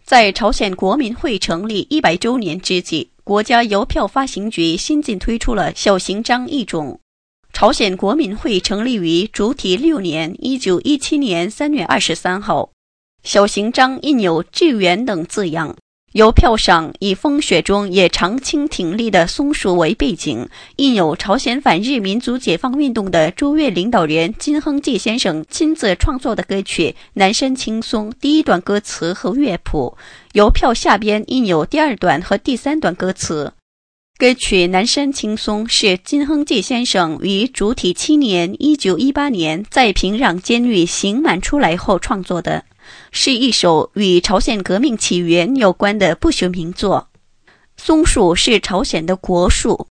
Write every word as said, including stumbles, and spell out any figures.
在朝鲜国民会成立一百周年之际，国家邮票发行局新近推出了小型章一种。朝鲜国民会成立于主体六年一九一七年三月二十三号，小型章印有致远等字样，邮票上以风雪中也常青挺立的松树为背景，印有朝鲜反日民族解放运动的驻越领导人金亨济先生亲自创作的歌曲《南山青松》第一段歌词和乐谱，邮票下边印有第二段和第三段歌词。歌曲《南山青松》是金亨济先生于主体七年一九一八年在平壤监狱刑满出来后创作的，是一首与朝鲜革命起源有关的不朽名作。松树是朝鲜的国树，